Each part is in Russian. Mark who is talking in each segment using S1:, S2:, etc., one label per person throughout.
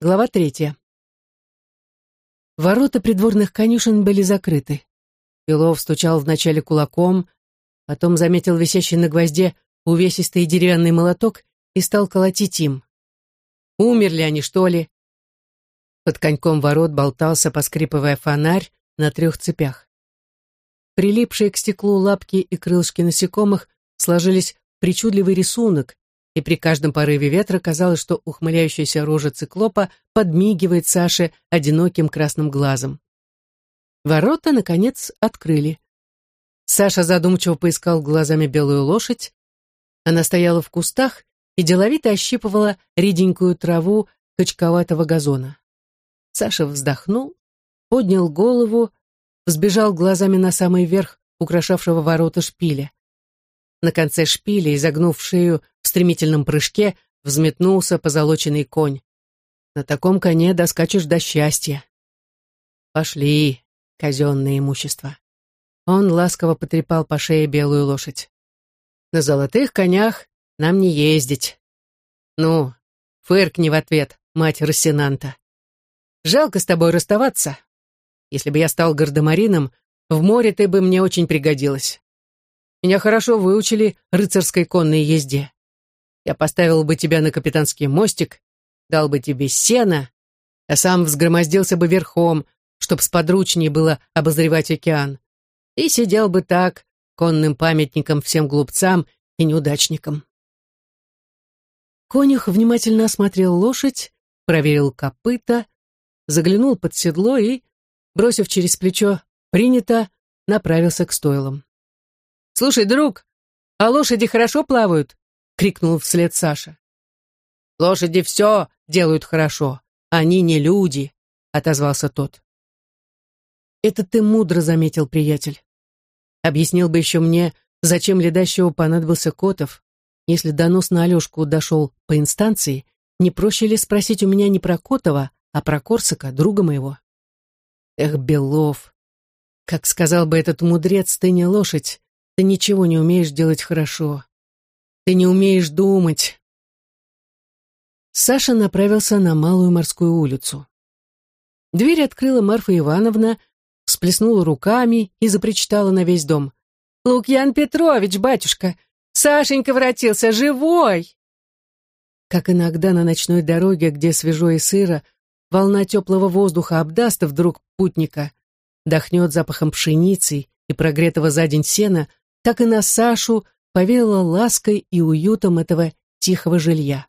S1: Глава 3. Ворота придворных конюшен были закрыты. Белов стучал вначале кулаком, потом заметил висящий на гвозде увесистый деревянный молоток и стал колотить им. Умерли они, что ли? Под коньком ворот болтался, поскрипывая, фонарь на 3 цепях. Прилипшие к стеклу лапки и крылышки насекомых сложились в причудливый рисунок, и при каждом порыве ветра казалось, что ухмыляющаяся рожа циклопа подмигивает Саше одиноким красным глазом. Ворота, наконец, открыли. Саша задумчиво поискал глазами белую лошадь. Она стояла в кустах и деловито ощипывала реденькую траву качковатого газона. Саша вздохнул, поднял голову, взбежал глазами на самый верх украшавшего ворота шпиля. На конце шпиля, изогнув шею в стремительном прыжке, взметнулся позолоченный конь. На таком коне доскачешь до счастья. Пошли, казенное имущество. Он ласково потрепал по шее белую лошадь. На золотых конях нам не ездить. Ну, фыркни в ответ, мать Рассенанта. Жалко с тобой расставаться. Если бы я стал гардемарином, в море ты бы мне очень пригодилась. Меня хорошо выучили рыцарской конной езде. Я поставил бы тебя на капитанский мостик, дал бы тебе сена, а сам взгромоздился бы верхом, чтоб сподручнее было обозревать океан, и сидел бы так, конным памятником всем глупцам и неудачникам. Конюх внимательно осмотрел лошадь, проверил копыта, заглянул под седло и, бросив через плечо «принято», направился к стойлам. «Слушай, друг, а лошади хорошо плавают?» — крикнул вслед Саша. «Лошади все делают хорошо, они не люди», — отозвался тот. «Это ты мудро заметил, приятель. Объяснил бы еще мне, зачем ледащему понадобился Котов. Если донос на Алешку дошел по инстанции, не проще ли спросить у меня не про Котова, а про Корсака, друга моего?» Эх, Белов, как сказал бы этот мудрец, ты не лошадь, ты ничего не умеешь делать хорошо. Ты не умеешь думать. Саша направился на Малую морскую улицу. Дверь открыла Марфа Ивановна, всплеснула руками и запричитала на весь дом. «Лукьян Петрович, батюшка, Сашенька воротился, живой!» Как иногда на ночной дороге, где свежо и сыро, волна теплого воздуха обдаст вдруг путника, дохнет запахом пшеницы и прогретого за день сена, так и на Сашу повеяло лаской и уютом этого тихого жилья.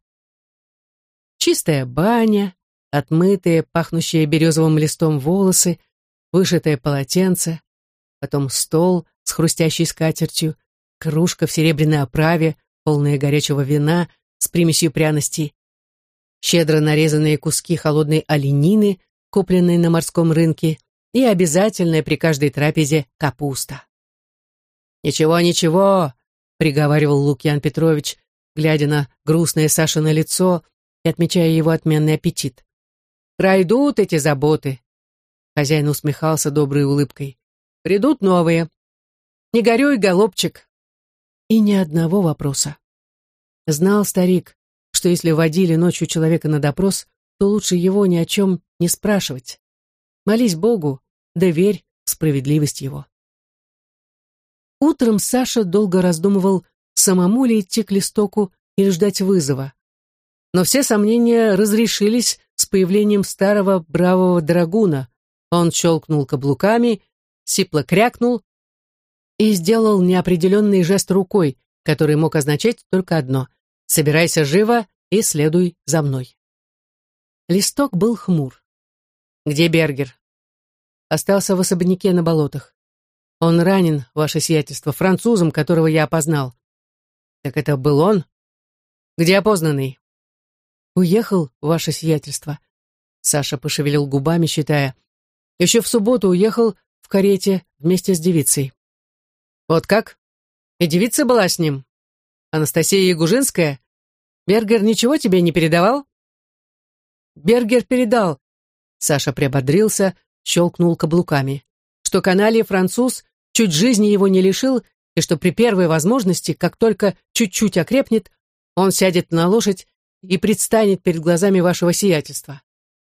S1: Чистая баня, отмытые, пахнущие березовым листом волосы, вышитое полотенце, потом стол с хрустящей скатертью, кружка в серебряной оправе, полная горячего вина с примесью пряностей, щедро нарезанные куски холодной оленины, купленной на морском рынке, и обязательная при каждой трапезе капуста. «Ничего, ничего», — приговаривал Лукьян Петрович, глядя на грустное Сашино лицо и отмечая его отменный аппетит. «Пройдут эти заботы». Хозяин усмехался доброй улыбкой. «Придут новые. Не горюй, голубчик». И ни одного вопроса. Знал старик, что если водили ночью человека на допрос, то лучше его ни о чем не спрашивать. Молись Богу, да верь в справедливость его. Утром Саша долго раздумывал, самому ли идти к Листоку или ждать вызова. Но все сомнения разрешились с появлением старого бравого драгуна. Он щелкнул каблуками, сипло крякнул и сделал неопределенный жест рукой, который мог означать только одно: «Собирайся живо и следуй за мной». Листок был хмур. «Где Бергер?» «Остался в особняке на болотах. Он ранен, ваше сиятельство, французом, которого я опознал». «Так это был он? Где опознанный?» «Уехал, ваше сиятельство». Саша пошевелил губами, считая. «Еще в субботу уехал в карете вместе с девицей». «Вот как? И девица была с ним? Анастасия Ягужинская? Бергер ничего тебе не передавал?» «Бергер передал». Саша приободрился, щелкнул каблуками. «Что каналья француз чуть жизни его не лишил, и что при первой возможности, как только чуть-чуть окрепнет, он сядет на лошадь и предстанет перед глазами вашего сиятельства.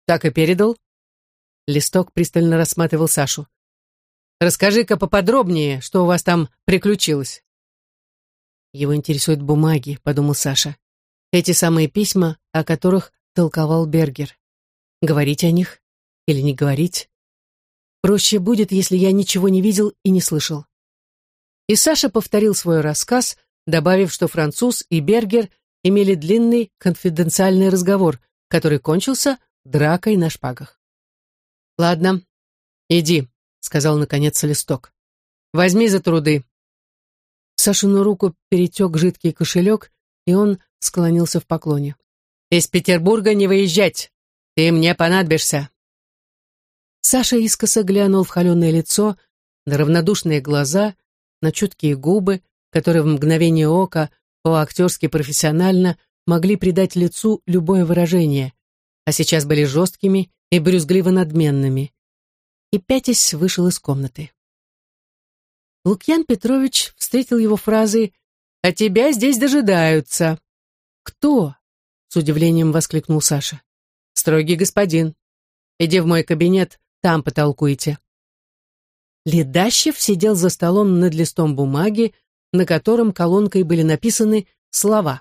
S1: Так и передал. Листок пристально рассматривал Сашу. Расскажи-ка поподробнее, что у вас там приключилось. Его интересуют бумаги, подумал Саша. Эти самые письма, о которых толковал Бергер. Говорить о них или не говорить? Проще будет, если я ничего не видел и не слышал. И Саша повторил свой рассказ, добавив, что француз и Бергер имели длинный конфиденциальный разговор, который кончился дракой на шпагах. «Ладно, иди», — сказал наконец Листок. «Возьми за труды». В Сашину руку перетек жидкий кошелек, и он склонился в поклоне. «Из Петербурга не выезжать! Ты мне понадобишься!» Саша искоса глянул в холеное лицо, на равнодушные глаза, на чуткие губы, которые в мгновение ока по-актерски профессионально могли придать лицу любое выражение, а сейчас были жесткими и брюзгливо-надменными. И пятясь вышел из комнаты. Лукьян Петрович встретил его фразой «А тебя здесь дожидаются». «Кто?» — с удивлением воскликнул Саша. «Строгий господин. Иди в мой кабинет, там потолкуйте». Ледащев сидел за столом над листом бумаги, на котором колонкой были написаны слова.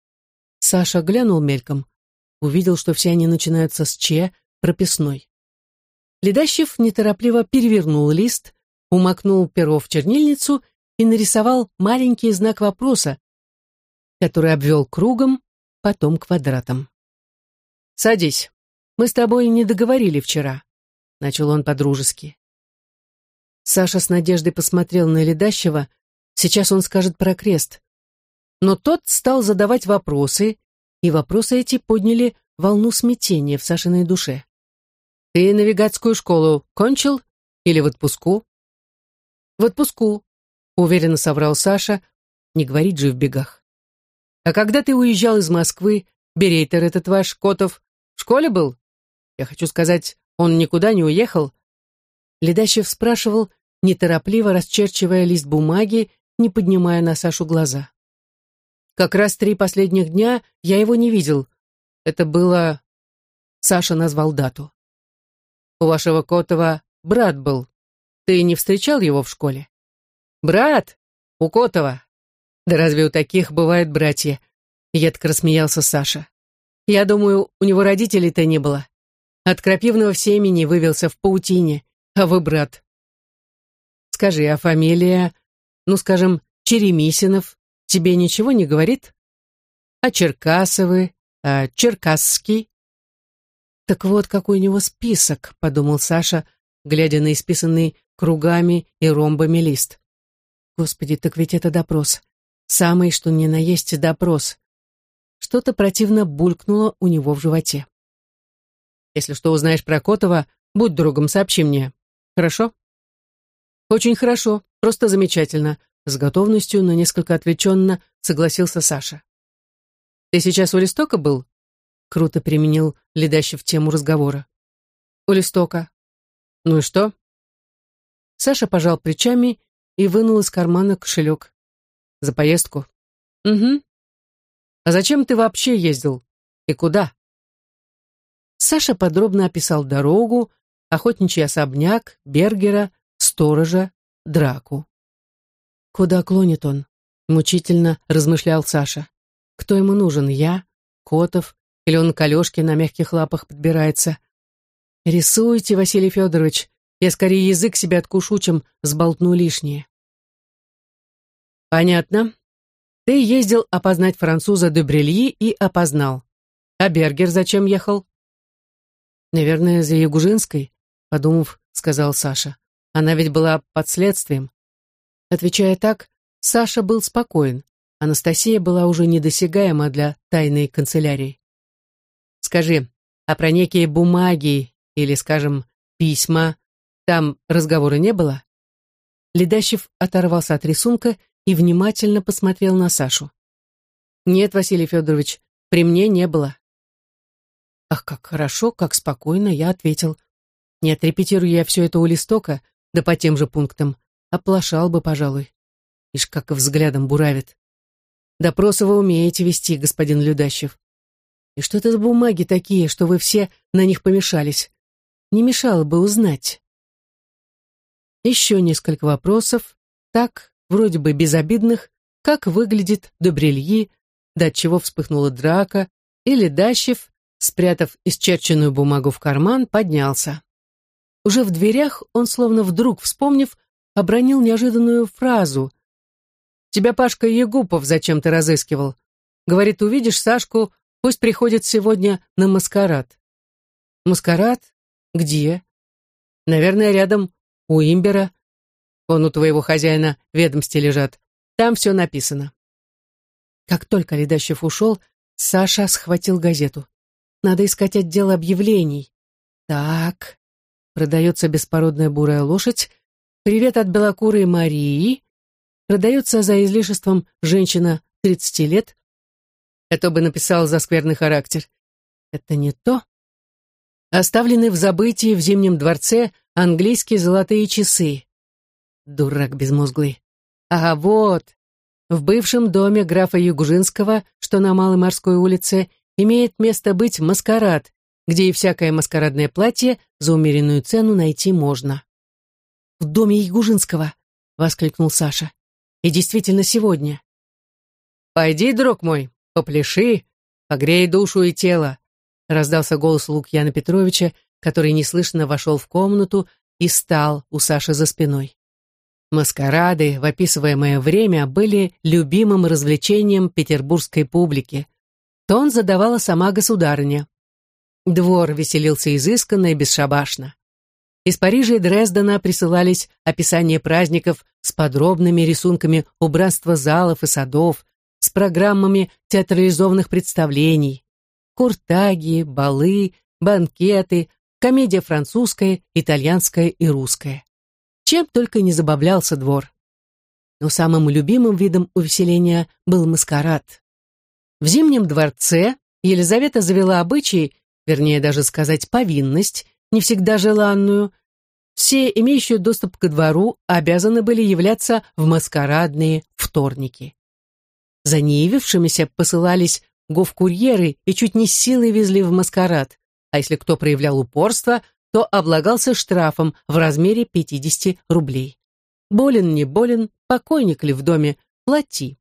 S1: Саша глянул мельком, увидел, что все они начинаются с «Ч», прописной. Ледащев неторопливо перевернул лист, умокнул перо в чернильницу и нарисовал маленький знак вопроса, который обвел кругом, потом квадратом. «Садись. Мы с тобой не договорили вчера», — начал он по-дружески. Саша с надеждой посмотрел на Ледащева. Сейчас он скажет про крест. Но тот стал задавать вопросы, и вопросы эти подняли волну смятения в Сашиной душе. «Ты навигатскую школу кончил или в отпуску?» «В отпуску», — уверенно соврал Саша, не говорить же в бегах. «А когда ты уезжал из Москвы, берейтер этот ваш, Котов, в школе был? Я хочу сказать, он никуда не уехал?» Ледащев спрашивал, неторопливо расчерчивая лист бумаги, не поднимая на Сашу глаза. «Как раз 3 последних дня я его не видел. Это было...» Саша назвал дату. «У вашего Котова брат был. Ты не встречал его в школе?» «Брат? У Котова? Да разве у таких бывают братья?» Едко рассмеялся Саша. «Я думаю, у него родителей-то не было. От крапивного семени вывелся в паутине, а вы брат. Скажи, а фамилия, ну, скажем, Черемисинов, тебе ничего не говорит? А Черкасовы, а Черкасский?» «Так вот, какой у него список», — подумал Саша, глядя на исписанный кругами и ромбами лист. «Господи, так ведь это допрос. Самый, что ни на есть, допрос». Что-то противно булькнуло у него в животе. «Если что узнаешь про Котова, будь другом, сообщи мне. Хорошо?» «Очень хорошо, просто замечательно», — с готовностью, но несколько отвлеченно согласился Саша. «Ты сейчас у Листока был?» — круто применил Ледащев тему разговора. «У Листока. Ну и что?» Саша пожал плечами и вынул из кармана кошелек. «За поездку?» «Угу. А зачем ты вообще ездил? И куда?» Саша подробно описал дорогу, охотничий особняк, Бергера, сторожа, драку. «Куда клонит он?» — мучительно размышлял Саша. «Кто ему нужен, я, Котов, или он к Алешке на мягких лапах подбирается? Рисуйте, Василий Федорович, я скорее язык себе откушу, чем сболтну лишнее». «Понятно. Ты ездил опознать француза де Брильи и опознал. А Бергер зачем ехал?» «Наверное, за Ягужинской», — подумав, сказал Саша. «Она ведь была под следствием». Отвечая так, Саша был спокоен. Анастасия была уже недосягаема для тайной канцелярии. «Скажи, а про некие бумаги или, скажем, письма, там разговора не было?» Ледащев оторвался от рисунка и внимательно посмотрел на Сашу. «Нет, Василий Федорович, при мне не было». «Ах, как хорошо, как спокойно», — я ответил. «Не отрепетирую я все это у Листока, да по тем же пунктам. Оплошал бы, пожалуй. Ишь, как взглядом буравит. Допросы вы умеете вести, господин Ледащев». И что это за бумаги такие, что вы все на них помешались? Не мешало бы узнать. Еще несколько вопросов, так, вроде бы безобидных, как выглядит Добрельи, до чего вспыхнула драка, и Ледащев, спрятав исчерченную бумагу в карман, поднялся. Уже в дверях он, словно вдруг вспомнив, обронил неожиданную фразу. «Тебя Пашка Егупов зачем-то разыскивал. Говорит, увидишь Сашку, пусть приходит сегодня на маскарад». «Маскарад? Где?» «Наверное, рядом у Имбера. Вон у твоего хозяина ведомости лежат. Там все написано». Как только Ледащев ушел, Саша схватил газету. «Надо искать отдел объявлений. Так, продается беспородная бурая лошадь. Привет от белокурой Марии. Продается за излишеством женщина 30 лет. Это бы написал за скверный характер. Это не то. Оставлены в забытии в Зимнем дворце английские золотые часы. Дурак безмозглый. Ага, вот. В бывшем доме графа Югужинского, что на Малой Морской улице, имеет место быть маскарад, где и всякое маскарадное платье за умеренную цену найти можно. «В доме Ягужинского!» — воскликнул Саша. «И действительно сегодня». «Пойди, друг мой, попляши, погрей душу и тело», — раздался голос Лукьяна Петровича, который неслышно вошел в комнату и стал у Саши за спиной. Маскарады в описываемое время были любимым развлечением петербургской публики. Тон задавала сама государыня. Двор веселился изысканно и бесшабашно. Из Парижа и Дрездена присылались описания праздников с подробными рисунками убранства залов и садов, с программами театрализованных представлений. Куртаги, балы, банкеты, комедия французская, итальянская и русская. Чем только не забавлялся двор. Но самым любимым видом увеселения был маскарад. В Зимнем дворце Елизавета завела обычай, вернее даже сказать повинность, не всегда желанную. Все, имеющие доступ ко двору, обязаны были являться в маскарадные вторники. За неявившимися посылались гофкурьеры и чуть не с силой везли в маскарад, а если кто проявлял упорство, то облагался штрафом в размере 50 рублей. Болен, не болен, покойник ли в доме, плати.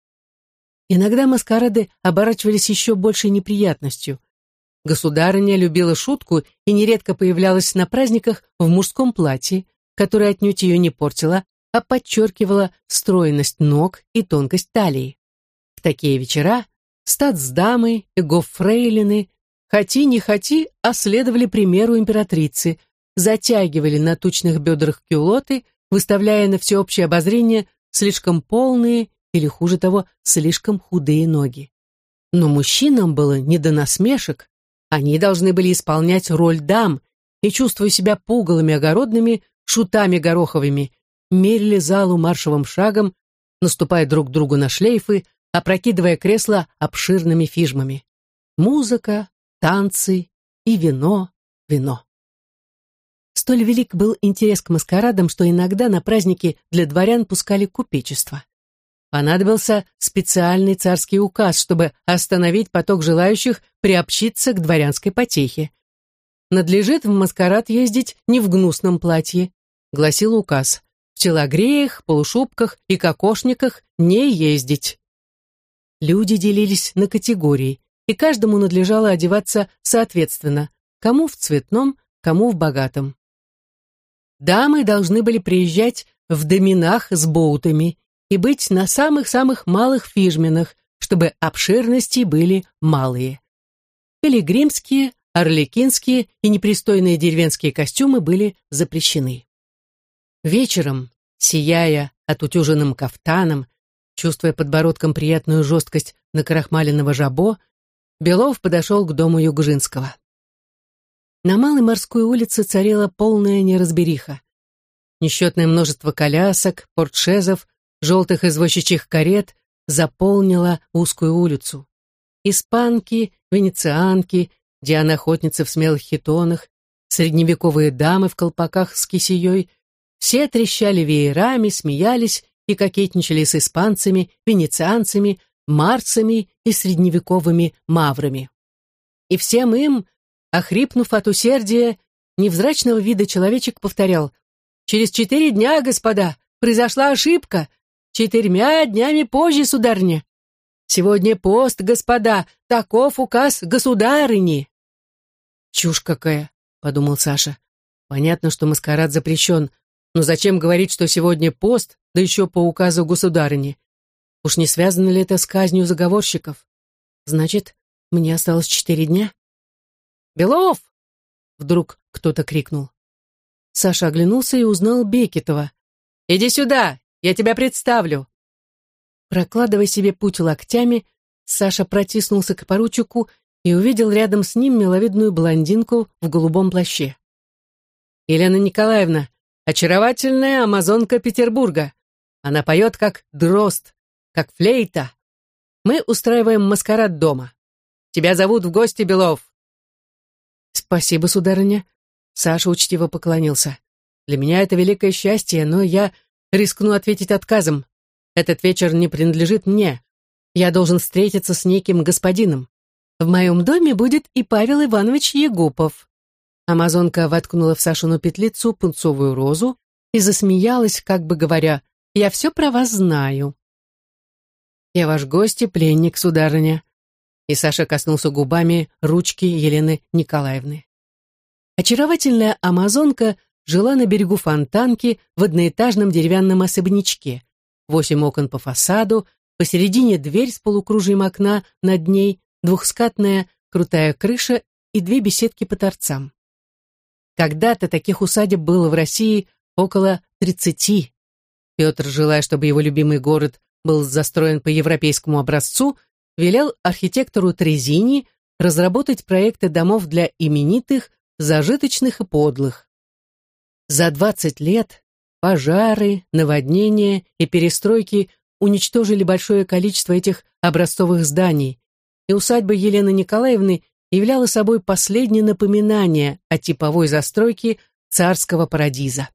S1: Иногда маскарады оборачивались еще большей неприятностью. Государыня любила шутку и нередко появлялась на праздниках в мужском платье, которое отнюдь ее не портило, а подчеркивало стройность ног и тонкость талии. В такие вечера статсдамы и гоффрейлины, хоти не хоти, а следовали примеру императрицы, затягивали на тучных бедрах кюлоты, выставляя на всеобщее обозрение слишком полные или, хуже того, слишком худые ноги. Но мужчинам было не до насмешек, они должны были исполнять роль дам и, чувствуя себя пугалами огородными, шутами гороховыми, мерили залу маршевым шагом, наступая друг другу на шлейфы, опрокидывая кресла обширными фижмами. Музыка, танцы и вино, вино. Столь велик был интерес к маскарадам, что иногда на праздники для дворян пускали купечество. Понадобился специальный царский указ, чтобы остановить поток желающих приобщиться к дворянской потехе. «Надлежит в маскарад ездить не в гнусном платье», — гласил указ. «В телогреях, полушубках и кокошниках не ездить». Люди делились на категории, и каждому надлежало одеваться соответственно, кому в цветном, кому в богатом. Дамы должны были приезжать в доминах с боутами и быть на самых-самых малых фижминах, чтобы обширности были малые. Пилигримские, арлекинские и непристойные деревенские костюмы были запрещены. Вечером, сияя отутюженным кафтаном, чувствуя подбородком приятную жесткость накрахмаленного жабо, Белов подошел к дому Югжинского. На Малой Морской улице царила полная неразбериха. Несчетное множество колясок, портшезов, желтых извозчичьих карет заполнило узкую улицу. Испанки, венецианки, дианы-охотницы в смелых хитонах, средневековые дамы в колпаках с кисеей, все трещали веерами, смеялись и кокетничали с испанцами, венецианцами, марцами и средневековыми маврами. И всем им, охрипнув от усердия, невзрачного вида человечек повторял: «Через 4 дня, господа, произошла ошибка. 4 днями позже, сударыня. Сегодня пост, господа, таков указ государыни». «Чушь какая», — подумал Саша. «Понятно, что маскарад запрещен, но зачем говорить, что сегодня пост, да еще по указу государыни? Уж не связано ли это с казнью заговорщиков? Значит, мне осталось 4 дня?» «Белов!» — вдруг кто-то крикнул. Саша оглянулся и узнал Бекетова. «Иди сюда, я тебя представлю!» Прокладывая себе путь локтями, Саша протиснулся к поручику и увидел рядом с ним миловидную блондинку в голубом плаще. «Елена Николаевна, очаровательная амазонка Петербурга. Она поет как дрозд, как флейта. Мы устраиваем маскарад дома. Тебя зовут в гости, Белов». «Спасибо, сударыня». Саша учтиво поклонился. «Для меня это великое счастье, но я рискну ответить отказом. Этот вечер не принадлежит мне. Я должен встретиться с неким господином. В моем доме будет и Павел Иванович Егупов». Амазонка воткнула в Сашину петлицу пунцовую розу и засмеялась, как бы говоря: «Я все про вас знаю». «Я ваш гость и пленник, сударыня». И Саша коснулся губами ручки Елены Николаевны. Очаровательная амазонка жила на берегу Фонтанки в одноэтажном деревянном особнячке. 8 окон по фасаду, посередине дверь с полукружием окна, над ней двухскатная крутая крыша и 2 беседки по торцам. Когда-то таких усадеб было в России около 30. Петр, желая, чтобы его любимый город был застроен по европейскому образцу, велел архитектору Трезини разработать проекты домов для именитых, зажиточных и подлых. За 20 лет пожары, наводнения и перестройки уничтожили большое количество этих образцовых зданий, и усадьба Елены Николаевны являла собой последнее напоминание о типовой застройке царского парадиза.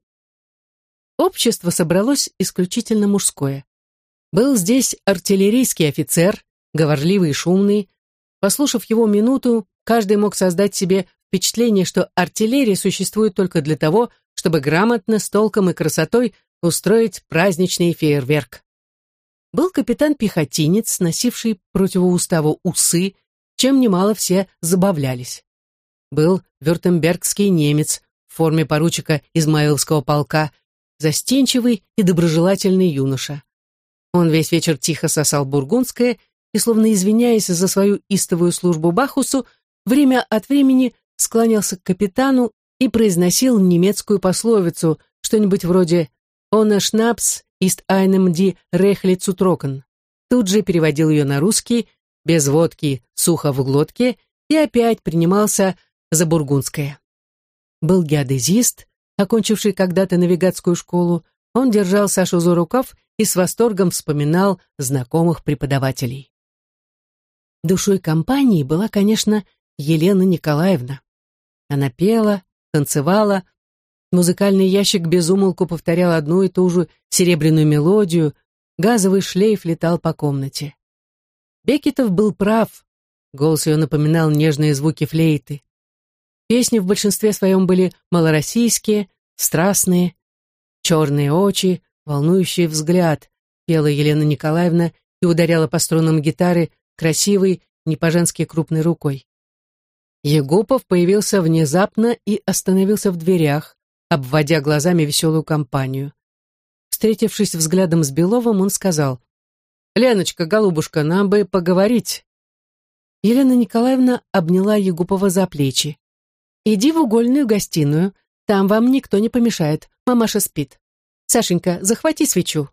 S1: Общество собралось исключительно мужское. Был здесь артиллерийский офицер, говорливый и шумный. Послушав его минуту, каждый мог создать себе впечатление, что артиллерия существует только для того, чтобы грамотно, с толком и красотой устроить праздничный фейерверк. Был капитан-пехотинец, носивший противоуставу усы, чем немало все забавлялись. Был вюртембергский немец в форме поручика Измаиловского полка, застенчивый и доброжелательный юноша. Он весь вечер тихо сосал бургундское и, словно извиняясь за свою истовую службу Бахусу, время от времени склонялся к капитану и произносил немецкую пословицу, что-нибудь вроде «Ohne Schnaps ist einem die Rechle zu trocken». Тут же переводил ее на русский, без водки, сухо в глотке, и опять принимался за бургундское. Был геодезист, окончивший когда-то навигатскую школу. Он держал Сашу за рукав и с восторгом вспоминал знакомых преподавателей. Душой компании была, конечно, Елена Николаевна. Она пела, танцевала, музыкальный ящик без умолку повторял одну и ту же серебряную мелодию, газовый шлейф летал по комнате. Бекетов был прав, голос ее напоминал нежные звуки флейты. Песни в большинстве своем были малороссийские, страстные, черные очи, волнующий взгляд, пела Елена Николаевна и ударяла по струнам гитары красивой, не по-женски крупной рукой. Егупов появился внезапно и остановился в дверях, обводя глазами веселую компанию. Встретившись взглядом с Беловым, он сказал: «Леночка, голубушка, нам бы поговорить». Елена Николаевна обняла Егупова за плечи. «Иди в угольную гостиную, там вам никто не помешает, мамаша спит. Сашенька, захвати свечу».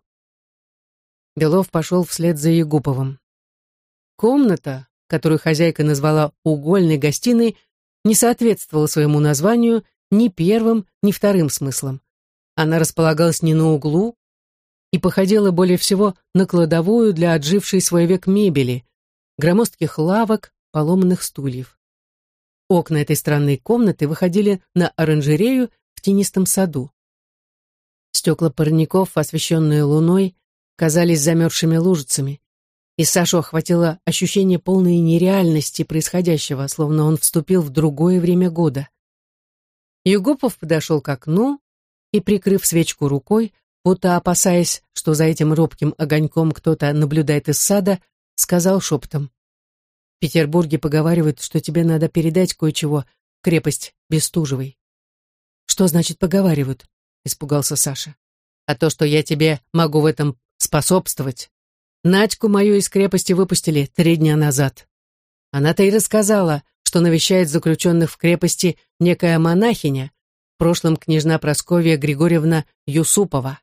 S1: Белов пошел вслед за Егуповым. Комната, которую хозяйка назвала угольной гостиной, не соответствовала своему названию ни первым, ни вторым смыслам. Она располагалась не на углу и походила более всего на кладовую для отжившей свой век мебели, громоздких лавок, поломанных стульев. Окна этой странной комнаты выходили на оранжерею в тенистом саду. Стекла парников, освещенные луной, казались замерзшими лужицами, И Сашу охватило ощущение полной нереальности происходящего, словно он вступил в другое время года. Югупов подошел к окну и, прикрыв свечку рукой, будто опасаясь, что за этим робким огоньком кто-то наблюдает из сада, сказал шепотом: «В Петербурге поговаривают, что тебе надо передать кое-чего в крепость Бестужевой». «Что значит поговаривают?» — испугался Саша. «А то, что я тебе могу в этом способствовать. Надьку мою из крепости выпустили 3 дня назад. Она-то и рассказала, что навещает заключенных в крепости некая монахиня, в прошлом княжна Прасковья Григорьевна Юсупова».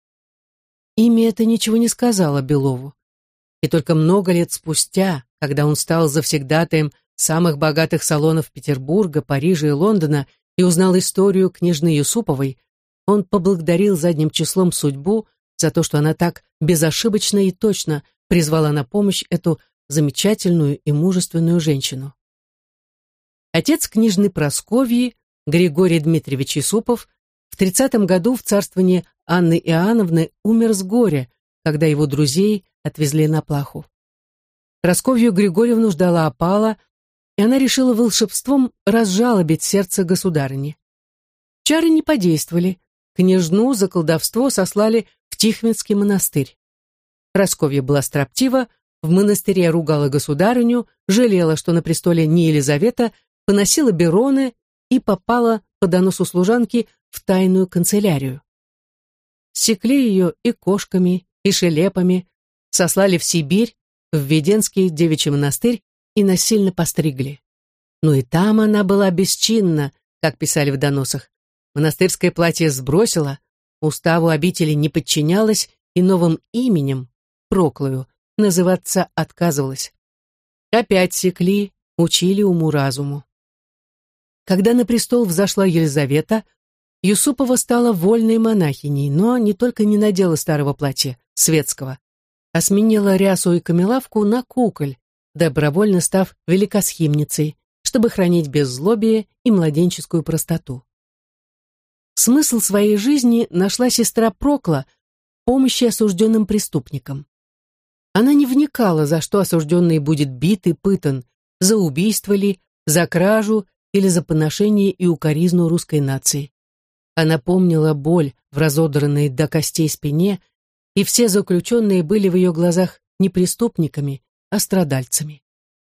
S1: Имя это ничего не сказала Белову. И только много лет спустя, когда он стал завсегдатаем самых богатых салонов Петербурга, Парижа и Лондона и узнал историю княжны Юсуповой, он поблагодарил задним числом судьбу за то, что она так безошибочно и точно призвала на помощь эту замечательную и мужественную женщину. Отец княжны Прасковьи, Григорий Дмитриевич Юсупов, в 30-м году в царствовании Анны Иоанновны умер с горя, когда его друзей отвезли на плаху. Прасковью Григорьевну ждала опала, и она решила волшебством разжалобить сердце государыни. Чары не подействовали, княжну за колдовство сослали в Тихвинский монастырь. Прасковья была строптива, в монастыре ругала государыню, жалела, что на престоле не Елизавета, поносила бероны и попала по доносу служанки в тайную канцелярию. Секли ее и кошками, и шелепами, сослали в Сибирь, в Веденский девичий монастырь и насильно постригли. Но и там она была бесчинна, как писали в доносах. Монастырское платье сбросила, уставу обители не подчинялась и новым именем, Проклою, называться отказывалась. Опять секли, учили уму-разуму. Когда на престол взошла Елизавета, Юсупова стала вольной монахиней, но не только не надела старого платья, светского, а сменила рясу и камелавку на куколь, добровольно став великосхимницей, чтобы хранить беззлобие и младенческую простоту. Смысл своей жизни нашла сестра Прокла в помощи осужденным преступникам. Она не вникала, за что осужденный будет бит и пытан, за убийство ли, за кражу или за поношение и укоризну русской нации. Она помнила боль в разодранной до костей спине, и все заключенные были в ее глазах не преступниками, а страдальцами.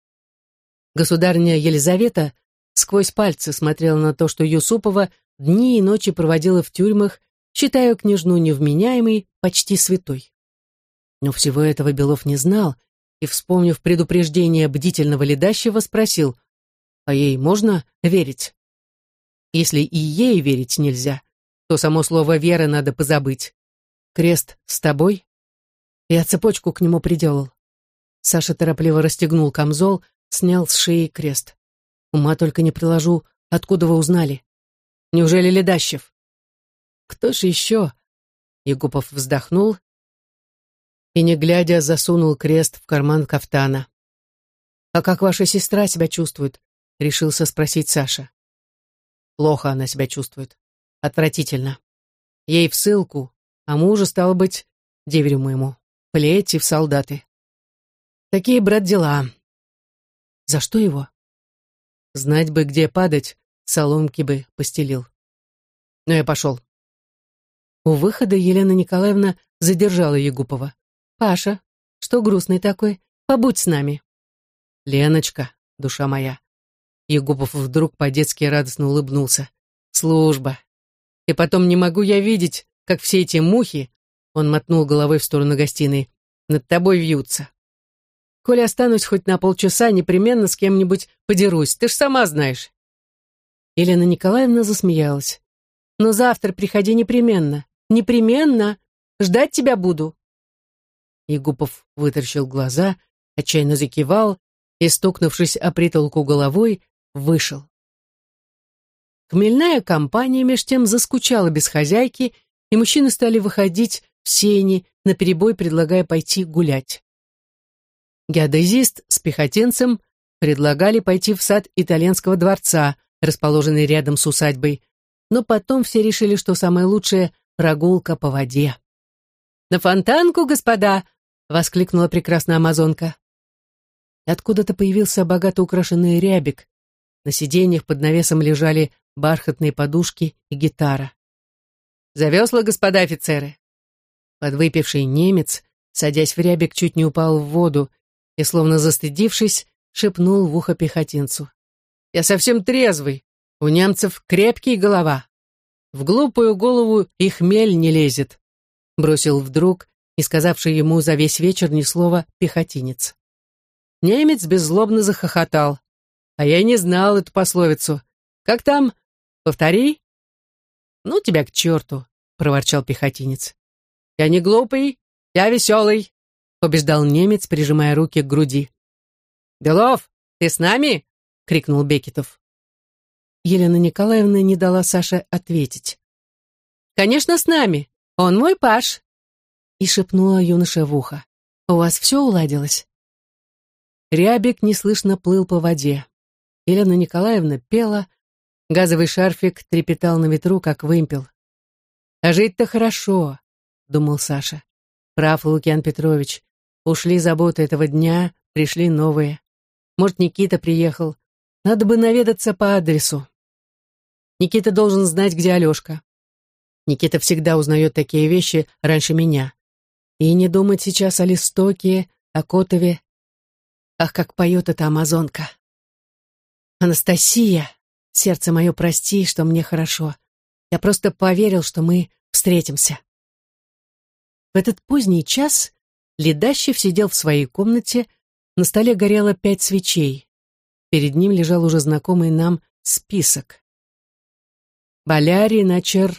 S1: Государыня Елизавета сквозь пальцы смотрела на то, что Юсупова дни и ночи проводила в тюрьмах, считая княжну невменяемой, почти святой. Но всего этого Белов не знал и, вспомнив предупреждение бдительного ледащего, спросил: «А ей можно верить?» Если и ей верить нельзя, то само слово «вера» надо позабыть. «Крест с тобой?» Я цепочку к нему приделал. Саша торопливо расстегнул камзол, снял с шеи крест. Ума только не приложу, откуда вы узнали? Неужели Ледащев? Кто ж еще? Егупов вздохнул и, не глядя, засунул крест в карман кафтана. «А как ваша сестра себя чувствует?» — решился спросить Саша. «Плохо она себя чувствует. Отвратительно. Ей в ссылку, а мужу, стало быть, деверю моему, плеть и в солдаты. Такие, брат, дела. За что его? Знать бы, где падать, соломки бы постелил. Но я пошел». У выхода Елена Николаевна задержала Егупова. «Паша, что грустный такой? Побудь с нами». «Леночка, душа моя». Егупов вдруг по-детски радостно улыбнулся. «Служба. И потом не могу я видеть, как все эти мухи, он мотнул головой в сторону гостиной, над тобой вьются. Коли останусь хоть на полчаса, непременно с кем-нибудь подерусь, ты ж сама знаешь». Елена Николаевна засмеялась. «Но завтра приходи непременно. Непременно. Ждать тебя буду». Егупов вытаращил глаза, отчаянно закивал и, стукнувшись о притолку головой, вышел. Хмельная компания меж тем заскучала без хозяйки, и мужчины стали выходить в сени, наперебой предлагая пойти гулять. Геодезист с пехотинцем предлагали пойти в сад итальянского дворца, расположенный рядом с усадьбой, но потом все решили, что самое лучшее — прогулка по воде. «На фонтанку, господа!» — воскликнула прекрасная амазонка. Откуда-то появился богато украшенный рябик. На сиденьях под навесом лежали бархатные подушки и гитара. «За весла, господа офицеры!» Подвыпивший немец, садясь в рябик, чуть не упал в воду и, словно застыдившись, шепнул в ухо пехотинцу. «Я совсем трезвый, у немцев крепкий голова. В глупую голову и хмель не лезет», бросил вдруг, не сказавший ему за весь вечер ни слова, пехотинец. Немец беззлобно захохотал. «А я не знал эту пословицу. Как там? Повтори?» «Ну тебя к черту», — проворчал пехотинец. «Я не глупый, я веселый», — побеждал немец, прижимая руки к груди. «Белов, ты с нами?» — крикнул Бекетов. Елена Николаевна не дала Саше ответить. «Конечно, с нами. Он мой паш», — и шепнула юноше в ухо. «У вас все уладилось?» Рябик неслышно плыл по воде. Елена Николаевна пела, газовый шарфик трепетал на ветру, как вымпел. «А жить-то хорошо», — думал Саша. «Прав Лукьян Петрович. Ушли заботы этого дня, пришли новые. Может, Никита приехал. Надо бы наведаться по адресу. Никита должен знать, где Алешка. Никита всегда узнает такие вещи раньше меня. И не думать сейчас о Листоке, о Котове. Ах, как поет эта амазонка! Анастасия, сердце мое, прости, что мне хорошо. Я просто поверил, что мы встретимся». В этот поздний час Ледащев сидел в своей комнате, на столе горело 5 свечей. Перед ним лежал уже знакомый нам список. «Болярий на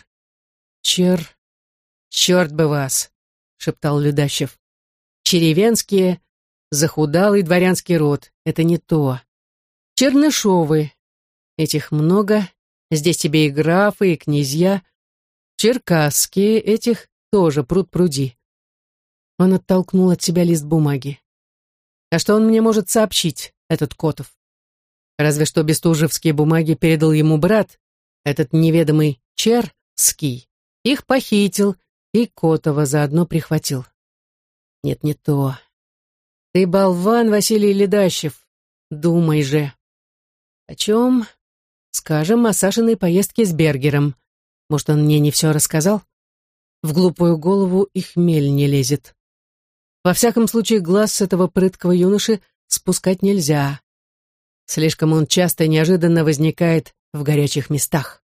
S1: черт бы вас», — шептал Ледащев. «Черевенские, захудалый дворянский род, это не то. Чернышовы, этих много, здесь тебе и графы, и князья. Черкасские, этих тоже пруд-пруди». Он оттолкнул от себя лист бумаги. «А что он мне может сообщить, этот Котов? Разве что бестужевские бумаги передал ему брат, этот неведомый Черский. Их похитил и Котова заодно прихватил. Нет, не то. Ты болван, Василий Ледащев, думай же. О чем? Скажем, о Сашиной поездке с Бергером. Может, он мне не все рассказал? В глупую голову и хмель не лезет. Во всяком случае, глаз с этого прыткого юноши спускать нельзя. Слишком он часто и неожиданно возникает в горячих местах.